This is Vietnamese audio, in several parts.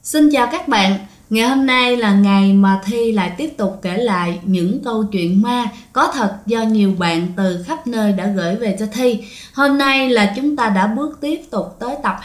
Xin chào các bạn, ngày hôm nay là ngày mà Thi lại tiếp tục kể lại những câu chuyện ma có thật do nhiều bạn từ khắp nơi đã gửi về cho Thi. Hôm nay là chúng ta đã bước tiếp tục tới tập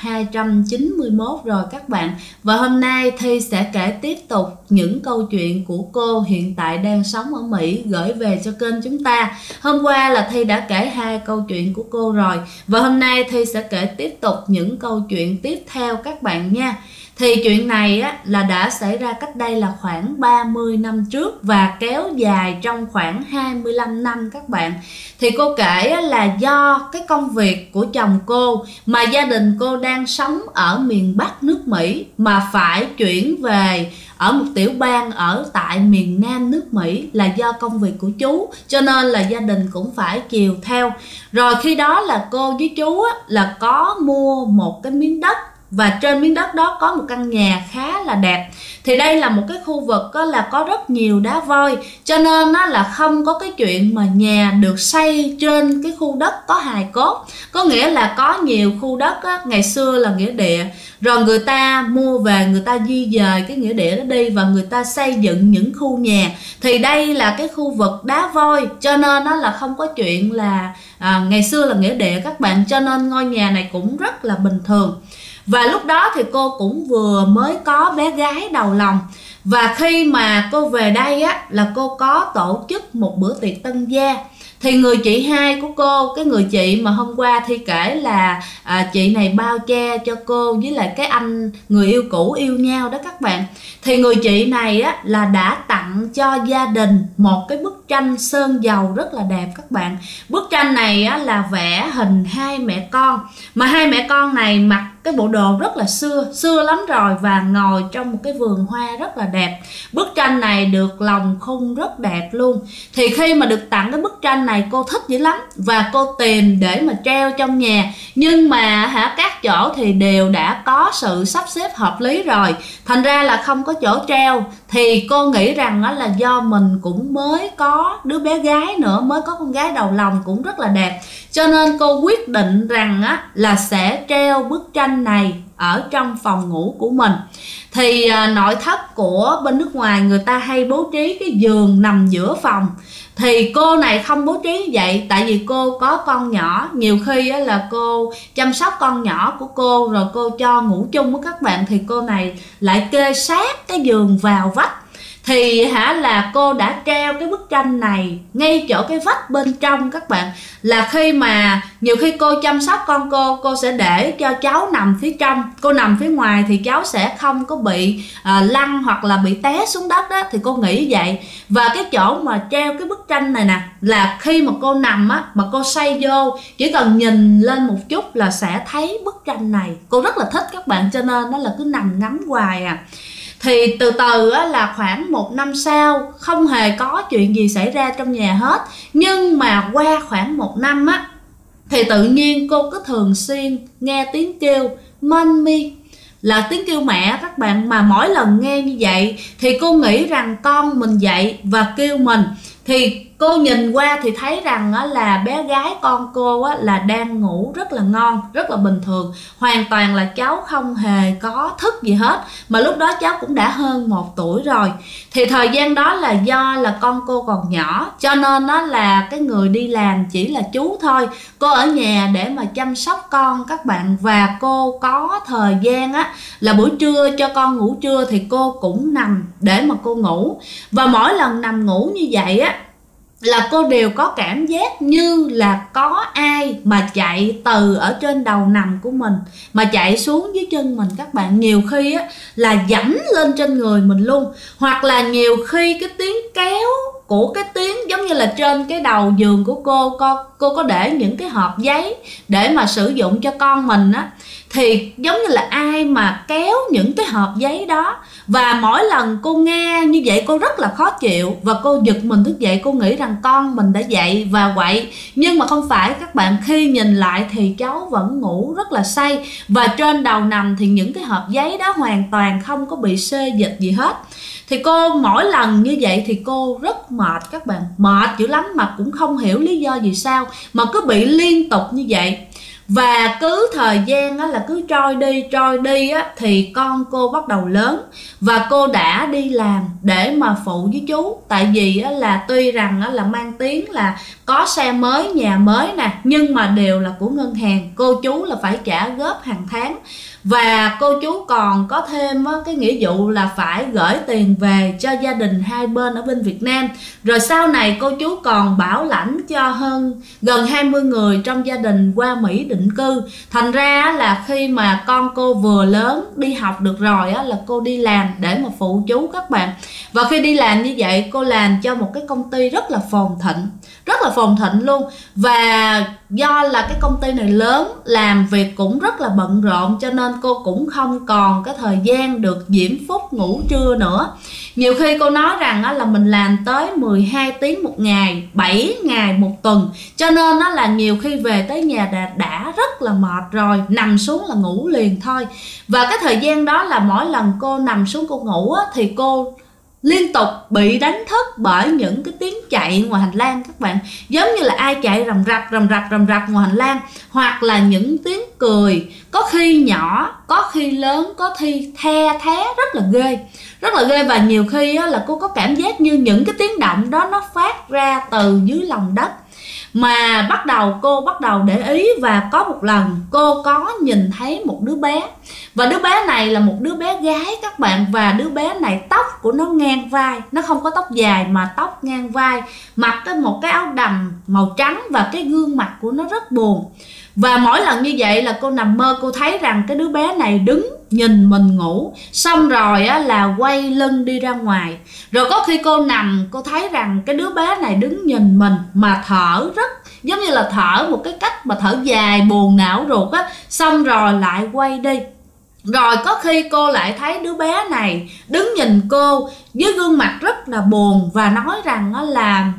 291 rồi các bạn. Và hôm nay Thi sẽ kể tiếp tục những câu chuyện của cô hiện tại đang sống ở Mỹ gửi về cho kênh chúng ta. Hôm qua là Thi đã kể 2 câu chuyện của cô rồi. Và hôm nay Thi sẽ kể tiếp tục những câu chuyện tiếp theo các bạn nha. Thì chuyện này á, là đã xảy ra cách đây là khoảng 30 năm trước và kéo dài trong khoảng 25 năm các bạn. Thì cô kể á, là do cái công việc của chồng cô mà gia đình cô đang sống ở miền Bắc nước Mỹ mà phải chuyển về ở một tiểu bang ở tại miền Nam nước Mỹ là do công việc của chú, cho nên là gia đình cũng phải chiều theo. Rồi khi đó là cô với chú á, là có mua một cái miếng đất và trên miếng đất đó có một căn nhà khá là đẹp. Thì đây là một cái khu vực là có rất nhiều đá voi, cho nên là không có cái chuyện mà nhà được xây trên cái khu đất có hài cốt. Có nghĩa là có nhiều khu đất ngày xưa là nghĩa địa, rồi người ta mua về, người ta di dời cái nghĩa địa đó đi và người ta xây dựng những khu nhà. Thì đây là cái khu vực đá voi, cho nên là không có chuyện là ngày xưa là nghĩa địa các bạn, cho nên ngôi nhà này cũng rất là bình thường. Và lúc đó thì cô cũng vừa mới có bé gái đầu lòng. Và khi mà cô về đây á, là cô có tổ chức một bữa tiệc tân gia. Thì người chị hai của cô, cái người chị mà hôm qua Thi kể là chị này bao che cho cô với lại cái anh người yêu cũ yêu nhau đó các bạn. Thì người chị này á, là đã tặng cho gia đình một cái bức tranh sơn dầu rất là đẹp các bạn. Bức tranh này á, là vẽ hình hai mẹ con, mà hai mẹ con này mặc cái bộ đồ rất là xưa lắm rồi và ngồi trong một cái vườn hoa rất là đẹp. Bức tranh này được lồng khung rất đẹp luôn. Thì khi mà được tặng cái bức tranh này cô thích dữ lắm và cô tìm để mà treo trong nhà. Nhưng mà các chỗ thì đều đã có sự sắp xếp hợp lý rồi, thành ra là không có chỗ treo. Thì cô nghĩ rằng là do mình cũng mới có đứa bé gái nữa, mới có con gái đầu lòng cũng rất là đẹp, cho nên cô quyết định rằng là sẽ treo bức tranh này ở trong phòng ngủ của mình. Thì nội thất của bên nước ngoài người ta hay bố trí cái giường nằm giữa phòng. Thì cô này không bố trí như vậy, tại vì cô có con nhỏ. Nhiều khi là cô chăm sóc con nhỏ của cô rồi cô cho ngủ chung với các bạn, thì cô này lại kê sát cái giường vào vách. Thì là cô đã treo cái bức tranh này ngay chỗ cái vách bên trong các bạn. Là khi mà nhiều khi cô chăm sóc con cô sẽ để cho cháu nằm phía trong, cô nằm phía ngoài thì cháu sẽ không có bị lăn hoặc là bị té xuống đất đó. Thì cô nghĩ vậy. Và cái chỗ mà treo cái bức tranh này nè, là khi mà cô nằm mà cô xoay vô, chỉ cần nhìn lên một chút là sẽ thấy bức tranh này. Cô rất là thích các bạn, cho nên nó là cứ nằm ngắm hoài à. Thì từ từ là khoảng 1 năm sau, không hề có chuyện gì xảy ra trong nhà hết. Nhưng mà qua khoảng 1 năm thì tự nhiên cô cứ thường xuyên nghe tiếng kêu mommy, là tiếng kêu mẹ các bạn. Mà mỗi lần nghe như vậy thì cô nghĩ rằng con mình dậy và kêu mình. Thì cô nhìn qua thì thấy rằng là bé gái con cô là đang ngủ rất là ngon, rất là bình thường. Hoàn toàn là cháu không hề có thức gì hết. Mà lúc đó cháu cũng đã hơn 1 tuổi rồi. Thì thời gian đó là do là con cô còn nhỏ, cho nên là cái người đi làm chỉ là chú thôi. Cô ở nhà để mà chăm sóc con các bạn. Và cô có thời gian là buổi trưa cho con ngủ trưa thì cô cũng nằm để mà cô ngủ. Và mỗi lần nằm ngủ như vậy là cô đều có cảm giác như là có ai mà chạy từ ở trên đầu nằm của mình mà chạy xuống dưới chân mình các bạn. Nhiều khi là dẫm lên trên người mình luôn. Hoặc là nhiều khi cái tiếng kéo của cái tiếng giống như là trên cái đầu giường của cô có để những cái hộp giấy để mà sử dụng cho con mình thì giống như là ai mà kéo những cái hộp giấy đó. Và mỗi lần cô nghe như vậy cô rất là khó chịu và cô giật mình thức dậy. Cô nghĩ rằng con mình đã dậy và quậy, nhưng mà không phải các bạn. Khi nhìn lại thì cháu vẫn ngủ rất là say, và trên đầu nằm thì những cái hộp giấy đó hoàn toàn không có bị xê dịch gì hết. Thì cô mỗi lần như vậy thì cô rất mệt các bạn, mệt dữ lắm mà cũng không hiểu lý do gì sao mà cứ bị liên tục như vậy. Và cứ thời gian á, là cứ trôi đi á, thì con cô bắt đầu lớn và cô đã đi làm để mà phụ với chú. Tại vì á, là tuy rằng á, là mang tiếng là có xe mới, nhà mới nè, nhưng mà đều là của ngân hàng. Cô chú là phải trả góp hàng tháng. Và cô chú còn có thêm cái nghĩa vụ là phải gửi tiền về cho gia đình hai bên ở bên Việt Nam. Rồi sau này cô chú còn bảo lãnh cho gần 20 người trong gia đình qua Mỹ định cư. Thành ra là khi mà con cô vừa lớn đi học được rồi là cô đi làm để mà phụ chú các bạn. Và khi đi làm như vậy, cô làm cho một cái công ty rất là phồn thịnh luôn. Và do là cái công ty này lớn, làm việc cũng rất là bận rộn, cho nên cô cũng không còn cái thời gian được diễm phúc ngủ trưa nữa. Nhiều khi cô nói rằng là mình làm tới 12 tiếng một ngày, 7 ngày một tuần, cho nên là nhiều khi về tới nhà đã rất là mệt rồi, nằm xuống là ngủ liền thôi. Và cái thời gian đó là mỗi lần cô nằm xuống cô ngủ thì cô liên tục bị đánh thức bởi những cái tiếng chạy ngoài hành lang các bạn. Giống như là ai chạy rầm rặt ngoài hành lang, hoặc là những tiếng cười, có khi nhỏ, có khi lớn, có khi the thé, rất là ghê. Và nhiều khi là cô có cảm giác như những cái tiếng động đó nó phát ra từ dưới lòng đất. Mà cô bắt đầu để ý, và có một lần cô có nhìn thấy một đứa bé. Và đứa bé này là một đứa bé gái các bạn. Và đứa bé này tóc của nó ngang vai, nó không có tóc dài mà tóc ngang vai, mặc một cái áo đầm màu trắng, và cái gương mặt của nó rất buồn. Và mỗi lần như vậy là cô nằm mơ, cô thấy rằng cái đứa bé này đứng nhìn mình ngủ, xong rồi là quay lưng đi ra ngoài. Rồi có khi cô nằm, cô thấy rằng cái đứa bé này đứng nhìn mình mà thở rất giống như là thở một cái cách mà thở dài, buồn, não ruột xong rồi lại quay đi. Rồi có khi cô lại thấy đứa bé này đứng nhìn cô với gương mặt rất là buồn, và nói rằng là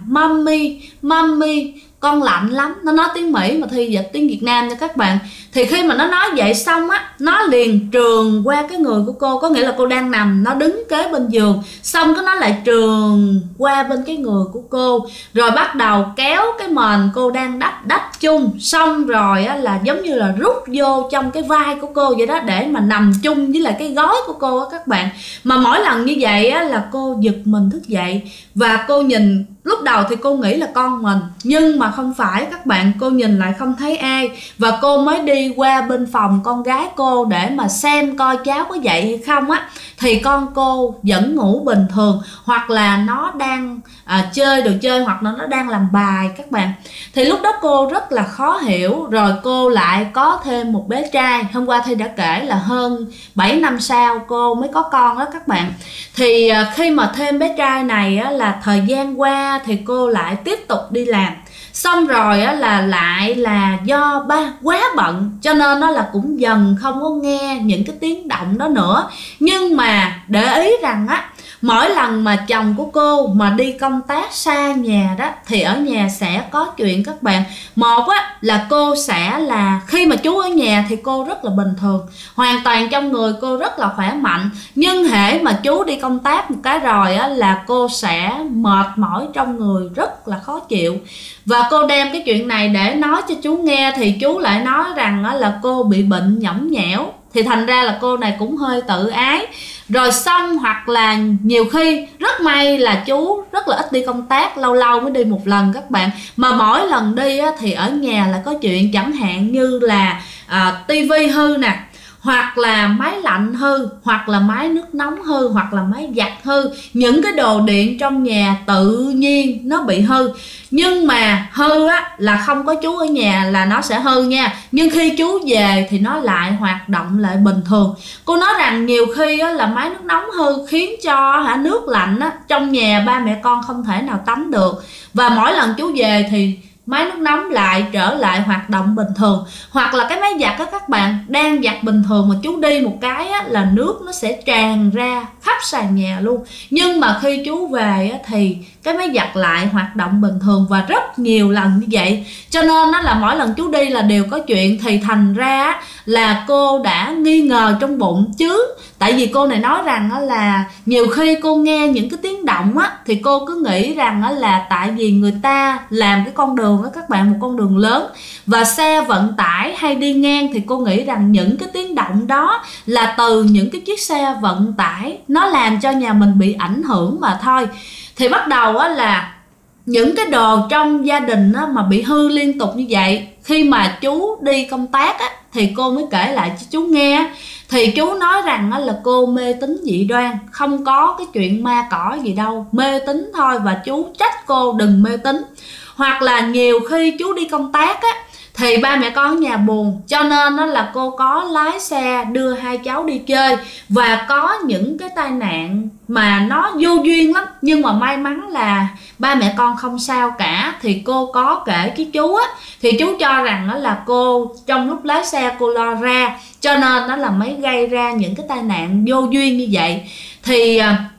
Mommy, con lạnh lắm. Nó nói tiếng Mỹ mà Thi dịch tiếng Việt Nam nha các bạn. Thì khi mà nó nói vậy xong nó liền trườn qua cái người của cô. Có nghĩa là cô đang nằm, nó đứng kế bên giường, xong cái nó lại trườn qua bên cái người của cô. Rồi bắt đầu kéo cái mền cô đang đắp chung, xong rồi là giống như là rút vô trong cái vai của cô vậy đó, để mà nằm chung với lại cái gối của cô các bạn. Mà mỗi lần như vậy là cô giật mình thức dậy. Và cô nhìn, lúc đầu thì cô nghĩ là con mình, nhưng mà không phải các bạn. Cô nhìn lại không thấy ai, và cô mới đi qua bên phòng con gái cô để mà xem coi cháu có dậy hay không thì con cô vẫn ngủ bình thường, hoặc là nó đang chơi đồ chơi, hoặc là nó đang làm bài các bạn. Thì lúc đó cô rất là khó hiểu. Rồi cô lại có thêm một bé trai. Hôm qua Thi đã kể là hơn 7 năm sau cô mới có con đó các bạn. Thì khi mà thêm bé trai này là thời gian qua thì cô lại tiếp tục đi làm. Xong rồi lại là do ba quá bận, cho nên là cũng dần không có nghe những cái tiếng động đó nữa. Nhưng mà để ý rằng mỗi lần mà chồng của cô mà đi công tác xa nhà đó, thì ở nhà sẽ có chuyện các bạn. Một là cô sẽ là khi mà chú ở nhà thì cô rất là bình thường, hoàn toàn trong người cô rất là khỏe mạnh. Nhưng hễ mà chú đi công tác một cái rồi là cô sẽ mệt mỏi trong người, rất là khó chịu. Và cô đem cái chuyện này để nói cho chú nghe, thì chú lại nói rằng là cô bị bệnh nhõng nhẽo. Thì thành ra là cô này cũng hơi tự ái. Rồi xong, hoặc là nhiều khi rất may là chú rất là ít đi công tác, lâu lâu mới đi một lần các bạn. Mà mỗi lần đi thì ở nhà là có chuyện, chẳng hạn như là tivi hư nè, hoặc là máy lạnh hư, hoặc là máy nước nóng hư, hoặc là máy giặt hư. Những cái đồ điện trong nhà tự nhiên nó bị hư. Nhưng mà hư là không có chú ở nhà là nó sẽ hư nha. Nhưng khi chú về thì nó lại hoạt động lại bình thường. Cô nói rằng nhiều khi là máy nước nóng hư khiến cho nước lạnh trong nhà ba mẹ con không thể nào tắm được. Và mỗi lần chú về thì máy nước nóng lại trở lại hoạt động bình thường. Hoặc là cái máy giặt các bạn, đang giặt bình thường mà chú đi một cái là nước nó sẽ tràn ra khắp sàn nhà luôn. Nhưng mà khi chú về thì cái máy giặt lại hoạt động bình thường, và rất nhiều lần như vậy. Cho nên là mỗi lần chú đi là đều có chuyện. Thì thành ra là cô đã nghi ngờ trong bụng chứ. Tại vì cô này nói rằng là nhiều khi cô nghe những cái tiếng động á, thì cô cứ nghĩ rằng là tại vì người ta làm cái con đường đó các bạn, một con đường lớn và xe vận tải hay đi ngang, thì cô nghĩ rằng những cái tiếng động đó là từ những cái chiếc xe vận tải nó làm cho nhà mình bị ảnh hưởng mà thôi. Thì bắt đầu là những cái đồ trong gia đình mà bị hư liên tục như vậy. Khi mà chú đi công tác thì cô mới kể lại cho chú nghe, thì chú nói rằng là cô mê tín dị đoan, không có cái chuyện ma cỏ gì đâu, mê tín thôi, và chú trách cô đừng mê tín. Hoặc là nhiều khi chú đi công tác thì ba mẹ con ở nhà buồn, cho nên là cô có lái xe đưa hai cháu đi chơi, và có những cái tai nạn mà nó vô duyên lắm, nhưng mà may mắn là ba mẹ con không sao cả. Thì cô có kể với chú thì chú cho rằng là cô trong lúc lái xe cô lo ra, cho nên nó là mới gây ra những cái tai nạn vô duyên như vậy. Thì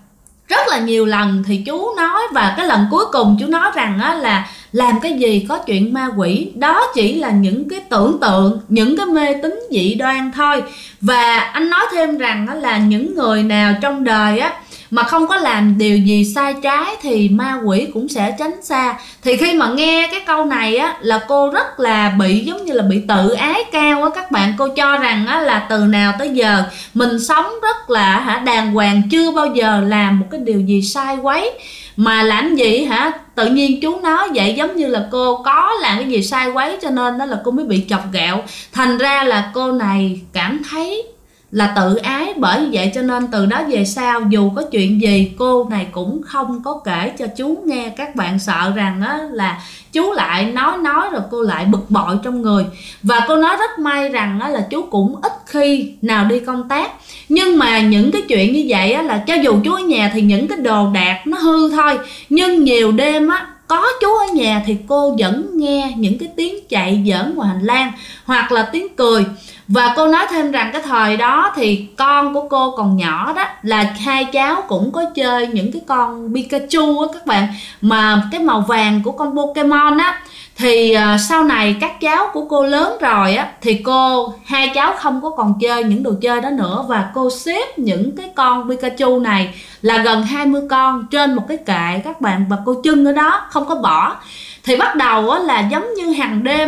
rất là nhiều lần thì chú nói, và cái lần cuối cùng chú nói rằng là làm cái gì có chuyện ma quỷ, đó chỉ là những cái tưởng tượng, những cái mê tín dị đoan thôi. Và anh nói thêm rằng là những người nào trong đời mà không có làm điều gì sai trái thì ma quỷ cũng sẽ tránh xa. Thì khi mà nghe cái câu này là cô rất là bị giống như là bị tự ái cao các bạn. Cô cho rằng là từ nào tới giờ mình sống rất là đàng hoàng, chưa bao giờ làm một cái điều gì sai quấy, mà làm gì tự nhiên chú nói vậy giống như là cô có làm cái gì sai quấy, cho nên đó là cô mới bị chọc ghẹo. Thành ra là cô này cảm thấy là tự ái, bởi vậy cho nên từ đó về sau dù có chuyện gì cô này cũng không có kể cho chú nghe. Các bạn sợ rằng là chú lại nói rồi cô lại bực bội trong người. Và cô nói rất may rằng là chú cũng ít khi nào đi công tác, nhưng mà những cái chuyện như vậy là cho dù chú ở nhà thì những cái đồ đạc nó hư thôi, nhưng nhiều đêm có chú ở nhà thì cô vẫn nghe những cái tiếng chạy giỡn ngoài hành lang hoặc là tiếng cười. Và cô nói thêm rằng cái thời đó thì con của cô còn nhỏ đó, là hai cháu cũng có chơi những cái con Pikachu các bạn, mà cái màu vàng của con Pokemon Thì sau này các cháu của cô lớn rồi thì hai cháu không có còn chơi những đồ chơi đó nữa, và cô xếp những cái con Pikachu này là gần 20 con trên một cái kệ các bạn, và cô trưng ở đó không có bỏ. Thì bắt đầu là giống như hàng đêm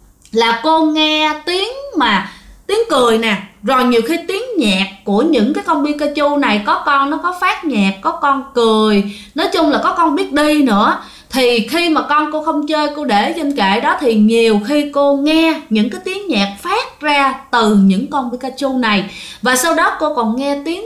là cô nghe tiếng cười nè, rồi nhiều khi tiếng nhạc của những cái con Pikachu này, có con nó có phát nhạc, có con cười, nói chung là có con biết đi nữa. Thì khi mà con cô không chơi, cô để trên kệ đó, thì nhiều khi cô nghe những cái tiếng nhạc phát ra từ những con Pikachu này. Và sau đó cô còn nghe tiếng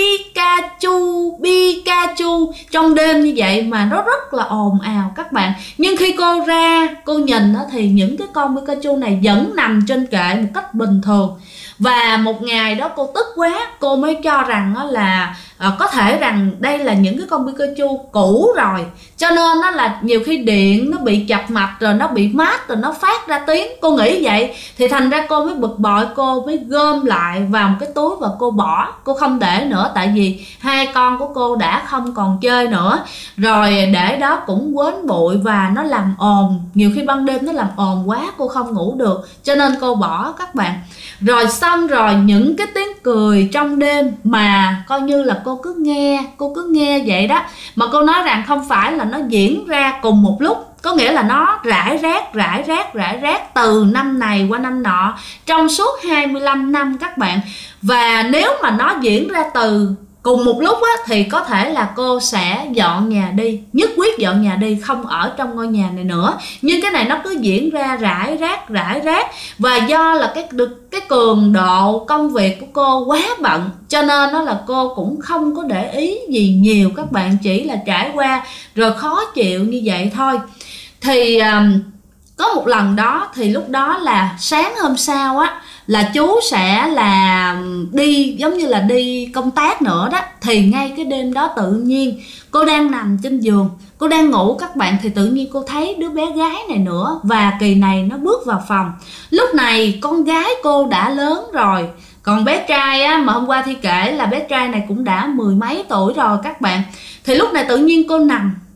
Pikachu trong đêm như vậy, mà nó rất là ồn ào các bạn. Nhưng khi cô ra cô nhìn thì những cái con Pikachu này vẫn nằm trên kệ một cách bình thường. Và một ngày đó cô tức quá, cô mới cho rằng là có thể rằng đây là những cái con Pikachu cũ rồi, cho nên là nhiều khi điện nó bị chập mạch, rồi nó bị mát, rồi nó phát ra tiếng. Cô nghĩ vậy thì thành ra cô mới bực bội, cô mới gom lại vào một cái túi và cô bỏ, cô không để nữa. Tại vì hai con của cô đã không còn chơi nữa rồi, để đó cũng quến bụi và nó làm ồn, nhiều khi ban đêm nó làm ồn quá cô không ngủ được, cho nên cô bỏ các bạn. Rồi xong rồi những cái tiếng cười trong đêm mà coi như là cô cứ nghe vậy đó, mà cô nói rằng không phải là nó diễn ra cùng một lúc, có nghĩa là nó rải rác từ năm này qua năm nọ trong suốt 25 năm các bạn. Và nếu mà nó diễn ra từ cùng một lúc thì có thể là cô sẽ dọn nhà đi, nhất quyết dọn nhà đi, không ở trong ngôi nhà này nữa. Nhưng cái này nó cứ diễn ra rải rác, và do là cái cường độ công việc của cô quá bận, cho nên là cô cũng không có để ý gì nhiều các bạn, chỉ là trải qua rồi khó chịu như vậy thôi. Thì có một lần đó, thì lúc đó là sáng hôm sau là chú sẽ là đi giống như là đi công tác nữa đó. Thì ngay cái đêm đó tự nhiên cô đang nằm trên giường, cô đang ngủ các bạn, thì tự nhiên cô thấy đứa bé gái này nữa, và kỳ này nó bước vào phòng. Lúc này con gái cô đã lớn rồi, còn bé trai mà hôm qua Thi kể là bé trai này cũng đã 10 mấy tuổi rồi các bạn. Thì lúc này tự nhiên cô nằm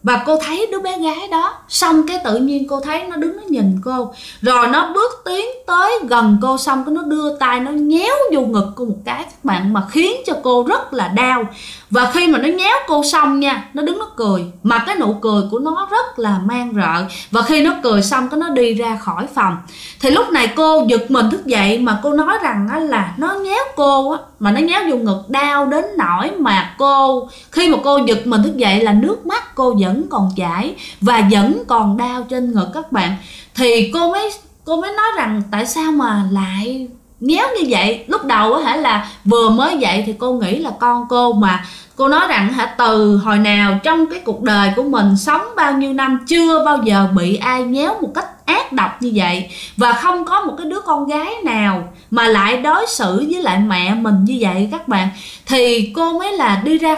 và cô thấy đứa bé gái đó. Xong cái tự nhiên cô thấy nó đứng nó nhìn cô, rồi nó bước tiến tới gần cô, xong cái nó đưa tay nó nhéo vô ngực cô một cái các bạn, mà khiến cho cô rất là đau. Và khi mà nó nhéo cô xong nha, nó đứng nó cười, mà cái nụ cười của nó rất là man rợ. Và khi nó cười xong cái nó đi ra khỏi phòng. Thì lúc này cô giật mình thức dậy, mà cô nói rằng là nó nhéo cô á, mà nó nhéo vô ngực đau đến nỗi mà cô, khi mà cô giật mình thức dậy là nước mắt cô vẫn còn chảy và vẫn còn đau trên ngực các bạn. Thì cô mới nói rằng tại sao mà lại nhéo như vậy. Lúc đầu á là vừa mới dậy thì cô nghĩ là con cô, mà cô nói rằng từ hồi nào trong cái cuộc đời của mình sống bao nhiêu năm chưa bao giờ bị ai nhéo một cách ác độc như vậy, và không có một cái đứa con gái nào mà lại đối xử với lại mẹ mình như vậy các bạn. Thì cô mới là đi ra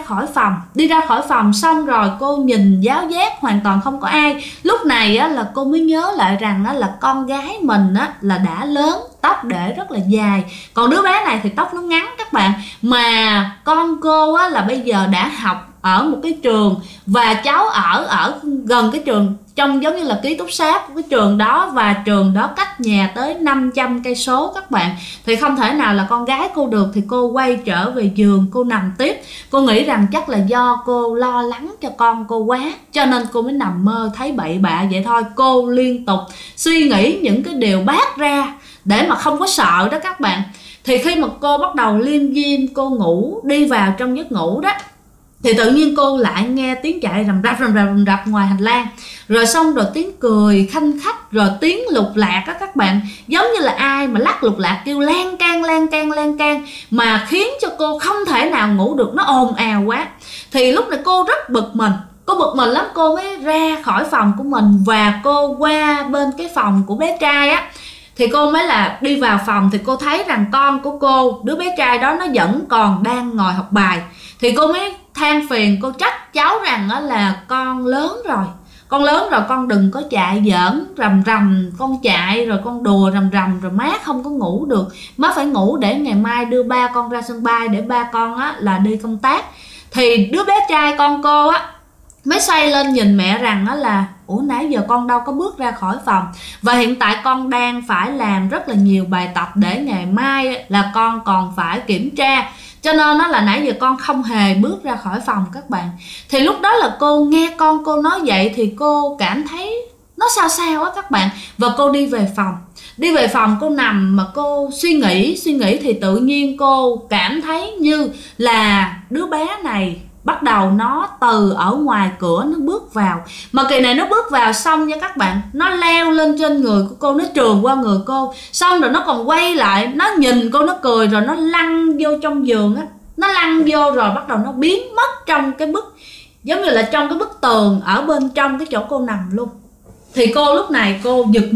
khỏi phòng xong rồi cô nhìn giáo giác hoàn toàn không có ai. Lúc này á, là cô mới nhớ lại rằng á, là con gái mình á, là đã lớn, tóc để rất là dài, còn đứa bé này thì tóc nó ngắn các bạn. Mà con cô á, là bây giờ đã học ở một cái trường, và cháu ở gần cái trường, trong giống như là ký túc xá của cái trường đó, và trường đó cách nhà tới 500 cây số các bạn. Thì không thể nào là con gái cô được, thì cô quay trở về giường cô nằm tiếp. Cô nghĩ rằng chắc là do cô lo lắng cho con cô quá, cho nên cô mới nằm mơ thấy bậy bạ vậy thôi. Cô liên tục suy nghĩ những cái điều bát ra để mà không có sợ đó các bạn. Thì khi mà cô bắt đầu liêm diêm cô ngủ, đi vào trong giấc ngủ đó, thì tự nhiên cô lại nghe tiếng chạy rầm rập ngoài hành lang, rồi xong rồi tiếng cười khanh khách, rồi tiếng lục lạc á các bạn, giống như là ai mà lắc lục lạc kêu lan can, mà khiến cho cô không thể nào ngủ được, nó ồn ào quá. Thì lúc này cô rất bực mình, cô bực mình lắm. Cô mới ra khỏi phòng của mình và cô qua bên cái phòng của bé trai á. Thì cô mới là đi vào phòng thì cô thấy rằng con của cô, đứa bé trai đó, nó vẫn còn đang ngồi học bài. Thì cô mới than phiền, cô trách cháu rằng là con lớn rồi, con đừng có chạy giỡn rầm, con chạy rồi con đùa rầm rồi má không có ngủ được, má phải ngủ để ngày mai đưa ba con ra sân bay để ba con là đi công tác. Thì đứa bé trai con cô mới xoay lên nhìn mẹ rằng là ủa nãy giờ con đâu có bước ra khỏi phòng, và hiện tại con đang phải làm rất là nhiều bài tập để ngày mai là con còn phải kiểm tra, cho nên là nãy giờ con không hề bước ra khỏi phòng các bạn. Thì lúc đó là cô nghe con cô nói vậy thì cô cảm thấy nó sao á các bạn, và cô đi về phòng cô nằm mà cô suy nghĩ thì tự nhiên cô cảm thấy như là đứa bé này bắt đầu nó từ ở ngoài cửa nó bước vào. Mà kỳ này nó bước vào xong nha các bạn, nó leo lên trên người của cô, nó trườn qua người cô, xong rồi nó còn quay lại, nó nhìn cô, nó cười, rồi nó lăn vô trong giường á, nó lăn vô rồi bắt đầu nó biến mất trong cái bức, giống như là trong cái bức tường ở bên trong cái chỗ cô nằm luôn. Thì cô lúc này cô giật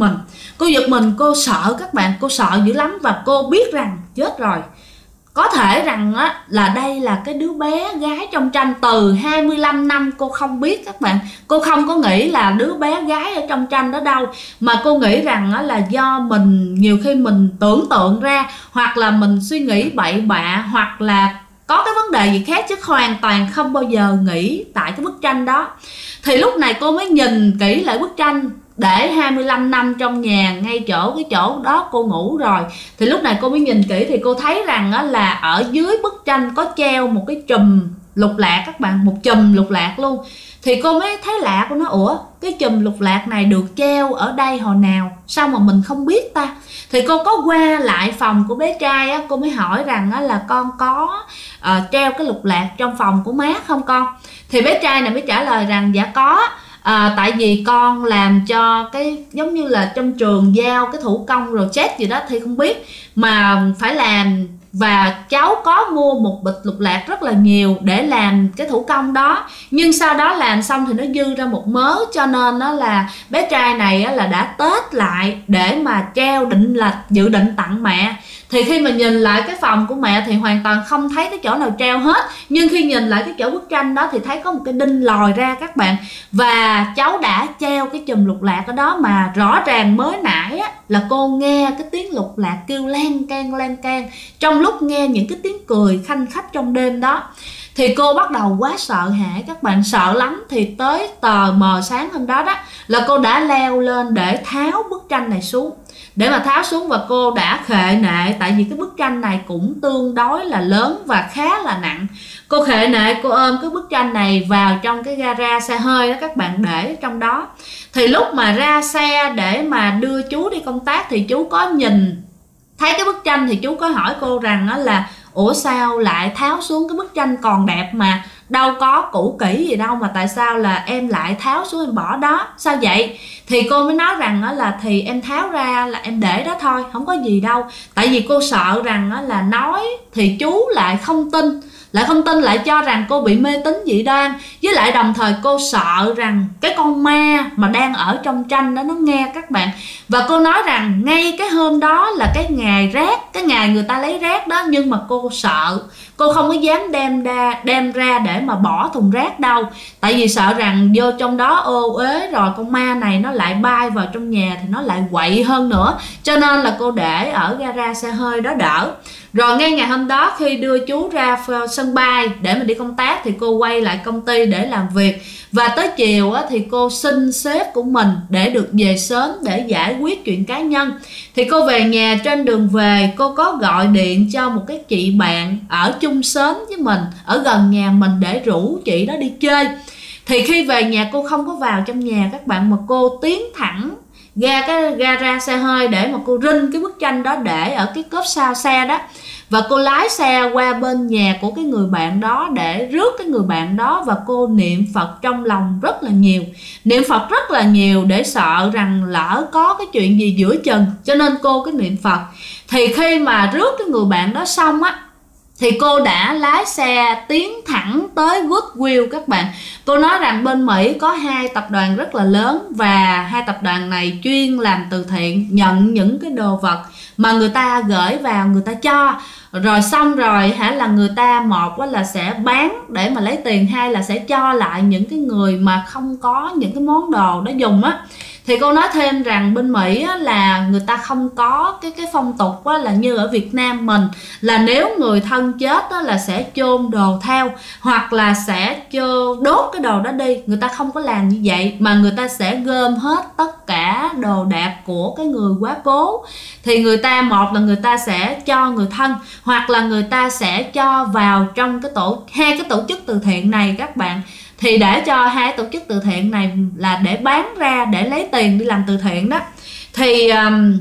mình, cô sợ các bạn, cô sợ dữ lắm, và cô biết rằng chết rồi, có thể rằng là đây là cái đứa bé gái trong tranh. Từ 25 năm cô không biết các bạn, cô không có nghĩ là đứa bé gái ở trong tranh đó đâu, mà cô nghĩ rằng là do mình nhiều khi mình tưởng tượng ra, hoặc là mình suy nghĩ bậy bạ, hoặc là có cái vấn đề gì khác, chứ hoàn toàn không bao giờ nghĩ tại cái bức tranh đó. Thì lúc này cô mới nhìn kỹ lại bức tranh, để 25 năm trong nhà, ngay cái chỗ đó cô ngủ rồi. Thì lúc này cô mới nhìn kỹ thì cô thấy rằng là ở dưới bức tranh có treo một cái chùm lục lạc các bạn, một chùm lục lạc luôn. Thì cô mới thấy lạ, cô nói ủa cái chùm lục lạc này được treo ở đây hồi nào, sao mà mình không biết ta. Thì cô có qua lại phòng của bé trai cô mới hỏi rằng là con có treo cái lục lạc trong phòng của má không con. Thì bé trai này mới trả lời rằng dạ có. Tại vì con làm cho cái giống như là trong trường giao cái thủ công rồi chết gì đó thì không biết, mà phải làm, và cháu có mua một bịch lục lạc rất là nhiều để làm cái thủ công đó, nhưng sau đó làm xong thì nó dư ra một mớ, cho nên đó là bé trai này là đã tết lại để mà treo, dự định tặng mẹ. Thì khi mà nhìn lại cái phòng của mẹ thì hoàn toàn không thấy cái chỗ nào treo hết, nhưng khi nhìn lại cái chỗ bức tranh đó thì thấy có một cái đinh lòi ra các bạn, và cháu đã treo cái chùm lục lạc ở đó. Mà rõ ràng mới nãy là cô nghe cái tiếng lục lạc kêu lan can, trong lúc nghe những cái tiếng cười khanh khách trong đêm đó. Thì cô bắt đầu quá sợ hãi, các bạn sợ lắm. Thì tới tờ mờ sáng hôm đó đó là cô đã leo lên để tháo bức tranh này xuống, để mà tháo xuống. Và cô đã khệ nệ, tại vì cái bức tranh này cũng tương đối là lớn và khá là nặng. Cô khệ nệ, cô ôm cái bức tranh này vào trong cái gara xe hơi đó các bạn, để trong đó. Thì lúc mà ra xe để mà đưa chú đi công tác thì chú có nhìn thấy cái bức tranh, thì chú có hỏi cô rằng đó là ủa sao lại tháo xuống, cái bức tranh còn đẹp mà, đâu có cũ kỹ gì đâu, mà tại sao là em lại tháo xuống em bỏ đó, sao vậy? Thì cô mới nói rằng đó là thì em tháo ra là em để đó thôi, không có gì đâu. Tại vì cô sợ rằng đó là nói thì chú lại không tin, lại cho rằng cô bị mê tín dị đoan. Với lại đồng thời cô sợ rằng cái con ma mà đang ở trong tranh đó nó nghe các bạn. Và cô nói rằng ngay cái hôm đó là cái ngày rác, cái ngày người ta lấy rác đó, nhưng mà cô sợ, cô không có dám đem ra để mà bỏ thùng rác đâu. Tại vì sợ rằng vô trong đó ô uế rồi con ma này nó lại bay vào trong nhà thì nó lại quậy hơn nữa. Cho nên là cô để ở gara xe hơi đó đỡ. Rồi ngay ngày hôm đó khi đưa chú ra sân bay để mà đi công tác thì cô quay lại công ty để làm việc. Và tới chiều thì cô xin sếp của mình để được về sớm để giải quyết chuyện cá nhân. Thì cô về nhà, trên đường về cô có gọi điện cho một cái chị bạn ở chung xóm với mình, ở gần nhà mình, để rủ chị đó đi chơi. Thì khi về nhà cô không có vào trong nhà các bạn, mà cô tiến thẳng ra cái gara xe hơi để mà cô rinh cái bức tranh đó để ở cái cốp sau xe đó. Và cô lái xe qua bên nhà của cái người bạn đó để rước cái người bạn đó. Và cô niệm Phật trong lòng rất là nhiều, niệm Phật rất là nhiều, để sợ rằng lỡ có cái chuyện gì giữa chừng, cho nên cô cứ niệm Phật. Thì khi mà rước cái người bạn đó xong á, thì cô đã lái xe tiến thẳng tới Goodwill các bạn. Cô nói rằng bên Mỹ có 2 tập đoàn rất là lớn, và 2 tập đoàn này chuyên làm từ thiện, nhận những cái đồ vật mà người ta gửi vào người ta cho. Rồi xong rồi là người ta một là sẽ bán để mà lấy tiền, hai là sẽ cho lại những cái người mà không có những cái món đồ đó dùng á. Thì cô nói thêm rằng bên Mỹ là người ta không có cái phong tục là như ở Việt Nam mình, là nếu người thân chết là sẽ chôn đồ theo, hoặc là sẽ đốt cái đồ đó đi. Người ta không có làm như vậy, mà người ta sẽ gom hết tất cả đồ đạc của cái người quá cố. Thì người ta một là người ta sẽ cho người thân, hoặc là người ta sẽ cho vào trong cái hai cái tổ chức từ thiện này các bạn. Thì để cho 2 tổ chức từ thiện này là để bán ra để lấy tiền đi làm từ thiện đó. Thì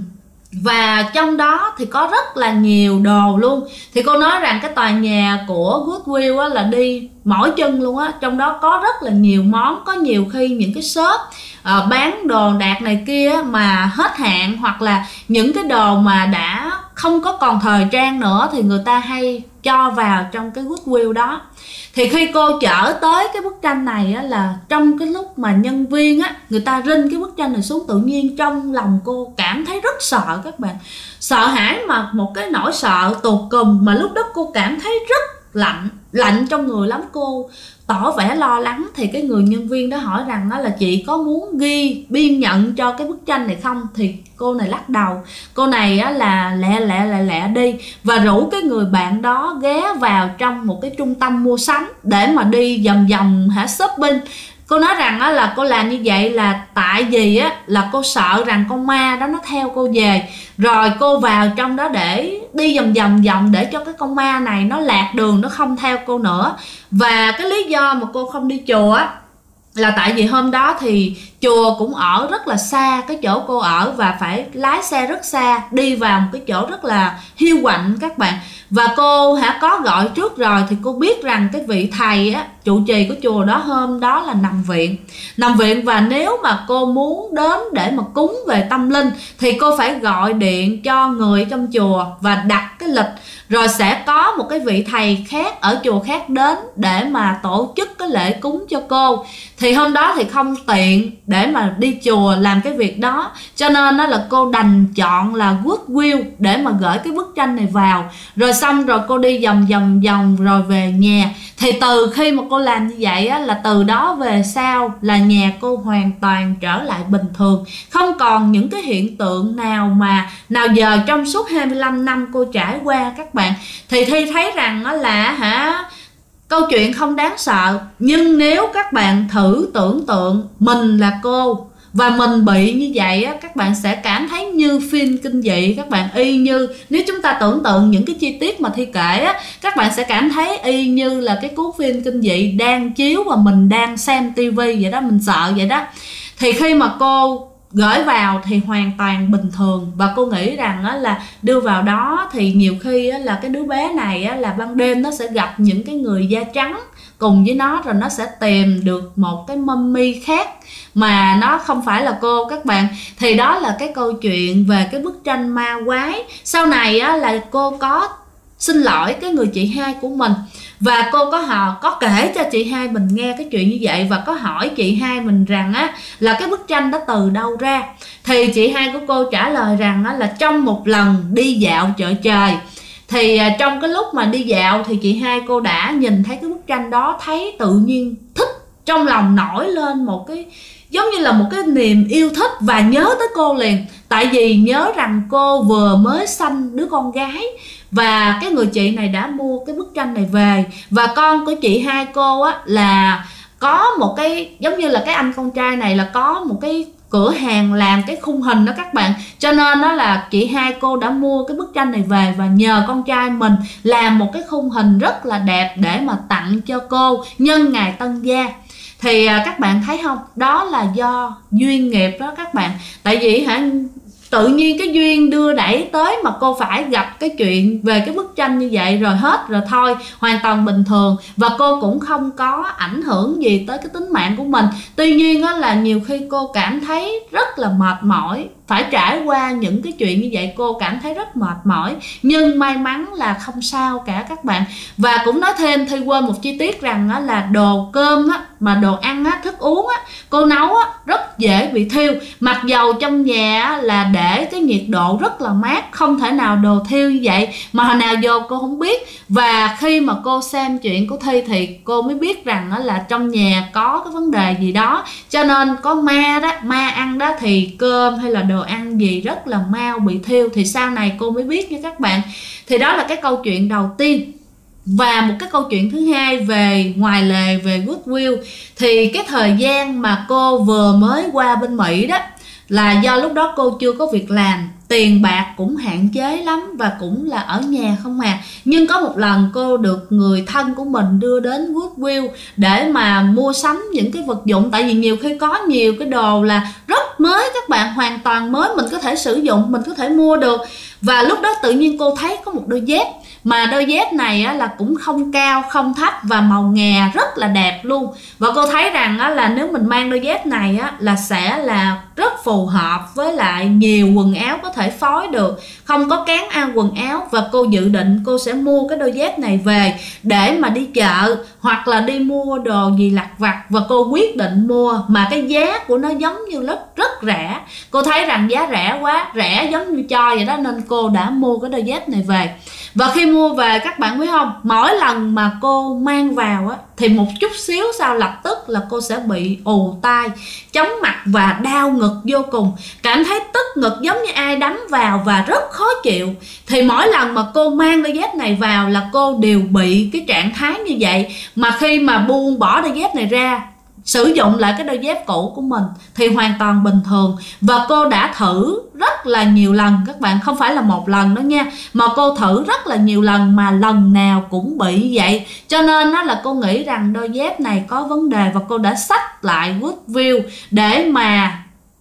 và trong đó thì có rất là nhiều đồ luôn. Thì cô nói rằng cái tòa nhà của Goodwill là đi mỏi chân luôn á. Trong đó có rất là nhiều món, có nhiều khi những cái shop bán đồ đạc này kia mà hết hạn, hoặc là những cái đồ mà đã không có còn thời trang nữa thì người ta hay cho vào trong cái Goodwill đó. Thì khi cô chở tới cái bức tranh này là trong cái lúc mà nhân viên người ta rinh cái bức tranh này xuống, tự nhiên trong lòng cô cảm thấy rất sợ các bạn. Sợ hãi mà một cái nỗi sợ tột cùng, mà lúc đó cô cảm thấy rất lạnh trong người lắm. Cô tỏ vẻ lo lắng. Thì cái người nhân viên đó hỏi rằng là chị có muốn ghi biên nhận cho cái bức tranh này không? Thì cô này lắc đầu. Cô này là lẹ đi, và rủ cái người bạn đó ghé vào trong một cái trung tâm mua sắm để mà đi vòng shopping. Cô nói rằng là cô làm như vậy là tại vì là cô sợ rằng con ma đó nó theo cô về. Rồi cô vào trong đó để đi vòng để cho cái con ma này nó lạc đường, nó không theo cô nữa. Và cái lý do mà cô không đi chùa là tại vì hôm đó thì chùa cũng ở rất là xa cái chỗ cô ở, và phải lái xe rất xa đi vào một cái chỗ rất là hiu quạnh các bạn. Và cô có gọi trước rồi, thì cô biết rằng cái vị thầy trụ trì của chùa đó hôm đó là nằm viện. Và nếu mà cô muốn đến để mà cúng về tâm linh thì cô phải gọi điện cho người trong chùa và đặt cái lịch, rồi sẽ có một cái vị thầy khác ở chùa khác đến để mà tổ chức cái lễ cúng cho cô. Thì hôm đó thì không tiện để mà đi chùa làm cái việc đó, cho nên là cô đành chọn là Goodwill để mà gửi cái bức tranh này vào. Rồi xong rồi cô đi vòng rồi về nhà. Thì từ khi mà cô làm như vậy là từ đó về sau là nhà cô hoàn toàn trở lại bình thường, không còn những cái hiện tượng nào giờ trong suốt 25 năm cô trải qua các bạn. Thì Thi thấy rằng là câu chuyện không đáng sợ, nhưng nếu các bạn thử tưởng tượng mình là cô và mình bị như vậy á, các bạn sẽ cảm thấy như phim kinh dị. Các bạn y như, nếu chúng ta tưởng tượng những cái chi tiết mà Thi kể á, các bạn sẽ cảm thấy y như là cái cuốn phim kinh dị đang chiếu và mình đang xem tivi vậy đó, mình sợ vậy đó. Thì khi mà cô gửi vào thì hoàn toàn bình thường, và cô nghĩ rằng á, là đưa vào đó thì nhiều khi á, là cái đứa bé này á, là ban đêm nó sẽ gặp những cái người da trắng cùng với nó, rồi nó sẽ tìm được một cái mummy khác mà nó không phải là cô các bạn. Thì đó là cái câu chuyện về cái bức tranh ma quái. Sau này á, là cô có xin lỗi cái người chị hai của mình, và cô có kể cho chị hai mình nghe cái chuyện như vậy, và có hỏi chị hai mình rằng á, là cái bức tranh đó từ đâu ra. Thì chị hai của cô trả lời rằng á, là trong một lần đi dạo chợ trời, thì trong cái lúc mà đi dạo thì chị hai cô đã nhìn thấy cái bức tranh đó, thấy tự nhiên thích, trong lòng nổi lên một cái giống như là một cái niềm yêu thích và nhớ tới cô liền. Tại vì nhớ rằng cô vừa mới sanh đứa con gái, và cái người chị này đã mua cái bức tranh này về, và con của chị hai cô á là có một cái giống như là cái anh con trai này là có một cái cửa hàng làm cái khung hình đó các bạn, cho nên đó là chị hai cô đã mua cái bức tranh này về và nhờ con trai mình làm một cái khung hình rất là đẹp để mà tặng cho cô nhân ngày tân gia. Thì các bạn thấy không, đó là do duyên nghiệp đó các bạn. Tại vì tự nhiên cái duyên đưa đẩy tới mà cô phải gặp cái chuyện về cái bức tranh như vậy, rồi hết rồi thôi, hoàn toàn bình thường, và cô cũng không có ảnh hưởng gì tới cái tính mạng của mình. Tuy nhiên á, là nhiều khi cô cảm thấy rất là mệt mỏi, phải trải qua những cái chuyện như vậy cô cảm thấy rất mệt mỏi, nhưng may mắn là không sao cả các bạn. Và cũng nói thêm, Thi quên một chi tiết rằng á, là đồ cơm á, mà đồ ăn á, thức uống á, cô nấu á, rất dễ bị thiêu. Mặc dầu trong nhà á, là để cái nhiệt độ rất là mát, không thể nào đồ thiêu như vậy, mà hồi nào vô cô không biết. Và khi mà cô xem chuyện của Thi thì cô mới biết rằng á, là trong nhà có cái vấn đề gì đó, cho nên có ma đó, ma ăn đó, thì cơm hay là đồ ăn gì rất là mau bị thiêu. Thì sau này cô mới biết nha các bạn. Thì đó là cái câu chuyện đầu tiên. Và một cái câu chuyện thứ hai về ngoài lề, về Goodwill, thì cái thời gian mà cô vừa mới qua bên Mỹ đó, là do lúc đó cô chưa có việc làm, tiền bạc cũng hạn chế lắm, và cũng là ở nhà không à. Nhưng có một lần cô được người thân của mình đưa đến Goodwill để mà mua sắm những cái vật dụng. Tại vì nhiều khi có nhiều cái đồ là rất mới các bạn, hoàn toàn mới, mình có thể sử dụng, mình có thể mua được. Và lúc đó tự nhiên cô thấy có một đôi dép, mà đôi dép này á, là cũng không cao không thấp và màu ngà rất là đẹp luôn. Và cô thấy rằng á, là nếu mình mang đôi dép này á, là sẽ là rất phù hợp với lại nhiều quần áo có thể phối được, không có cán ăn quần áo. Và cô dự định cô sẽ mua cái đôi dép này về để mà đi chợ hoặc là đi mua đồ gì lặt vặt. Và cô quyết định mua, mà cái giá của nó giống như rất rẻ. Cô thấy rằng giá rẻ quá, rẻ giống như cho vậy đó, nên cô đã mua cái đôi dép này về. Và khi mua về các bạn biết không, mỗi lần mà cô mang vào á, thì một chút xíu sau lập tức là cô sẽ bị ù tai, chóng mặt và đau ngực vô cùng. Cảm thấy tức ngực giống như ai đấm vào và rất khó chịu. Thì mỗi lần mà cô mang đôi dép này vào là cô đều bị cái trạng thái như vậy. Mà khi mà buông bỏ đôi dép này ra, sử dụng lại cái đôi dép cũ của mình thì hoàn toàn bình thường. Và cô đã thử rất là nhiều lần các bạn, không phải là một lần đó nha, mà cô thử rất là nhiều lần mà lần nào cũng bị vậy. Cho nên đó là cô nghĩ rằng đôi dép này có vấn đề, và cô đã xách lại Goodwill để mà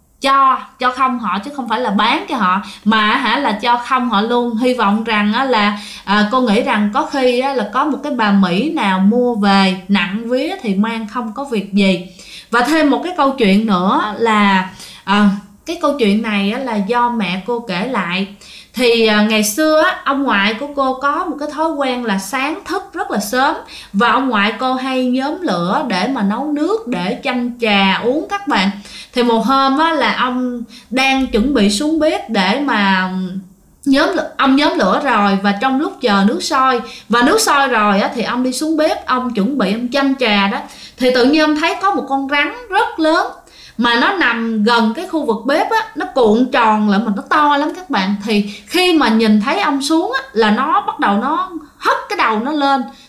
cho không họ, chứ không phải là bán cho họ, mà là cho không họ luôn. Hy vọng rằng là cô nghĩ rằng có khi là có một cái bà Mỹ nào mua về nặng vía thì mang không có việc gì. Và thêm một cái câu chuyện nữa là cái câu chuyện này là do mẹ cô kể lại. Thì ngày xưa ông ngoại của cô có một cái thói quen là sáng thức rất là sớm, và ông ngoại cô hay nhóm lửa để mà nấu nước để chăm trà uống các bạn. Thì một hôm là ông đang chuẩn bị xuống bếp để mà ông nhóm lửa rồi, và trong lúc chờ nước sôi, và nước sôi rồi thì ông đi xuống bếp, ông chuẩn bị ông chăm trà đó, thì tự nhiên ông thấy có một con rắn rất lớn mà nó nằm gần cái khu vực bếp á, nó cuộn tròn lại mà nó to lắm các bạn. Thì khi mà nhìn thấy ông xuống á, là nó bắt đầu nó hất cái đầu nó lên,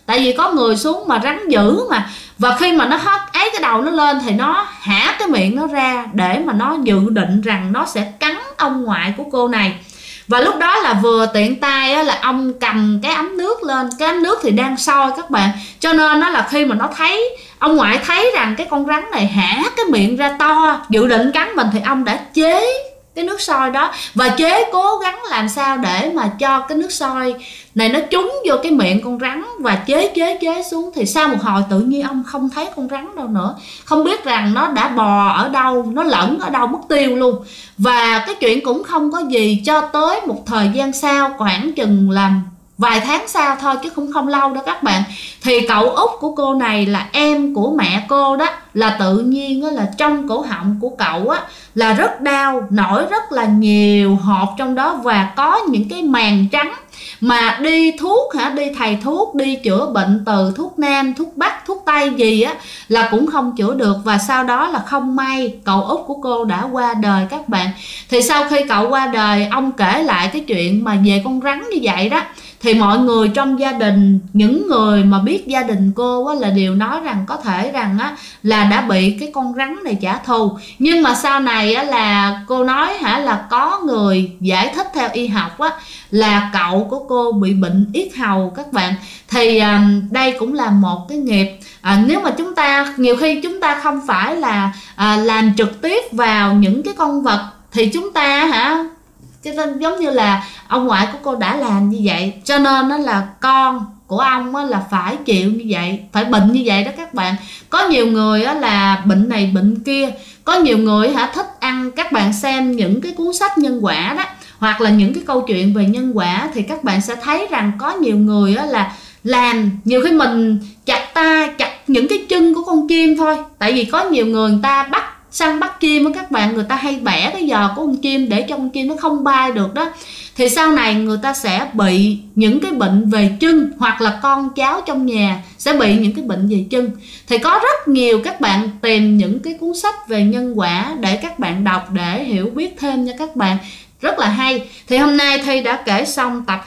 Tại vì có người xuống mà rắn dữ mà, và khi mà nó hất ấy cái đầu nó lên thì nó hả cái miệng nó ra để mà nó dự định rằng nó sẽ cắn ông ngoại của cô này. Và lúc đó là vừa tiện tay á, là ông cầm cái ấm nước lên, cái ấm nước thì đang sôi các bạn, cho nên nó là khi mà nó thấy ông ngoại thấy rằng cái con rắn này hả cái miệng ra to dự định cắn mình, thì ông đã chế cái nước sôi đó và chế cố gắng làm sao để mà cho cái nước sôi này nó trúng vô cái miệng con rắn và chế xuống. Thì sau một hồi tự nhiên ông không thấy con rắn đâu nữa, không biết rằng nó đã bò ở đâu, nó lẫn ở đâu mất tiêu luôn. Và cái chuyện cũng không có gì cho tới một thời gian sau, khoảng chừng làm vài tháng sau thôi chứ cũng không lâu đâu các bạn, thì cậu út của cô này là em của mẹ cô đó, là tự nhiên là trong cổ họng của cậu á là rất đau, nổi rất là nhiều hột trong đó và có những cái màng trắng, mà đi thuốc đi thầy thuốc, đi chữa bệnh từ thuốc nam, thuốc bắc, thuốc tây gì á là cũng không chữa được. Và sau đó là không may cậu út của cô đã qua đời các bạn. Thì sau khi cậu qua đời, ông kể lại cái chuyện mà về con rắn như vậy đó, thì mọi người trong gia đình, những người mà biết gia đình cô á, là đều nói rằng có thể rằng á, là đã bị cái con rắn này trả thù. Nhưng mà sau này á, là cô nói là có người giải thích theo y học á, là cậu của cô bị bệnh yết hầu các bạn. Thì đây cũng là một cái nghiệp. Nếu mà chúng ta, nhiều khi chúng ta không phải là làm trực tiếp vào những cái con vật, thì chúng ta cho nên giống như là ông ngoại của cô đã làm như vậy, cho nên nó là con của ông là phải chịu như vậy, phải bệnh như vậy đó các bạn. Có nhiều người là bệnh này bệnh kia, có nhiều người thích ăn, các bạn xem những cái cuốn sách nhân quả đó, hoặc là những cái câu chuyện về nhân quả, thì các bạn sẽ thấy rằng có nhiều người là làm, nhiều khi mình chặt tay, chặt những cái chân của con chim thôi. Tại vì có nhiều người ta săn bắt chim á các bạn, người ta hay bẻ cái giò của con chim để cho con chim nó không bay được đó, thì sau này người ta sẽ bị những cái bệnh về chân, hoặc là con cháu trong nhà sẽ bị những cái bệnh về chân. Thì có rất nhiều, các bạn tìm những cái cuốn sách về nhân quả để các bạn đọc để hiểu biết thêm nha các bạn, rất là hay. Thì hôm nay Thi đã kể xong tập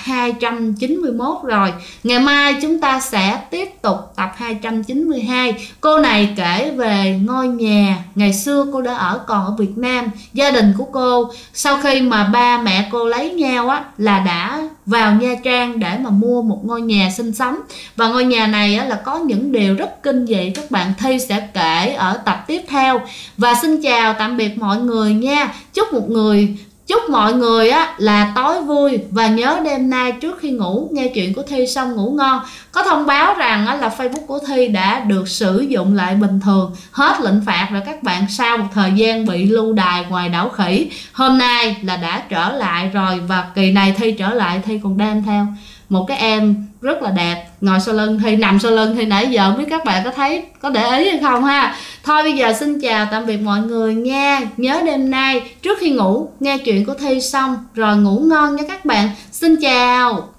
291 rồi. Ngày mai chúng ta sẽ tiếp tục tập 292. Cô này kể về ngôi nhà ngày xưa cô đã ở còn ở Việt Nam. Gia đình của cô sau khi mà ba mẹ cô lấy nhau là đã vào Nha Trang để mà mua một ngôi nhà sinh sống. Và ngôi nhà này là có những điều rất kinh dị, các bạn. Thi sẽ kể ở tập tiếp theo. Và xin chào tạm biệt mọi người nha. Chúc mọi người là tối vui, và nhớ đêm nay trước khi ngủ nghe chuyện của Thi xong ngủ ngon. Có thông báo rằng là Facebook của Thi đã được sử dụng lại bình thường, hết lệnh phạt rồi các bạn, sau một thời gian bị lưu đày ngoài đảo khỉ. Hôm nay là đã trở lại rồi, và kỳ này Thi trở lại, Thi còn đem theo một cái em rất là đẹp ngồi sau lưng Thi, nằm sau lưng Thi nãy giờ, không biết các bạn có thấy, có để ý hay không ha. Thôi bây giờ xin chào tạm biệt mọi người nha. Nhớ đêm nay trước khi ngủ nghe chuyện của Thi xong rồi ngủ ngon nha các bạn. Xin chào.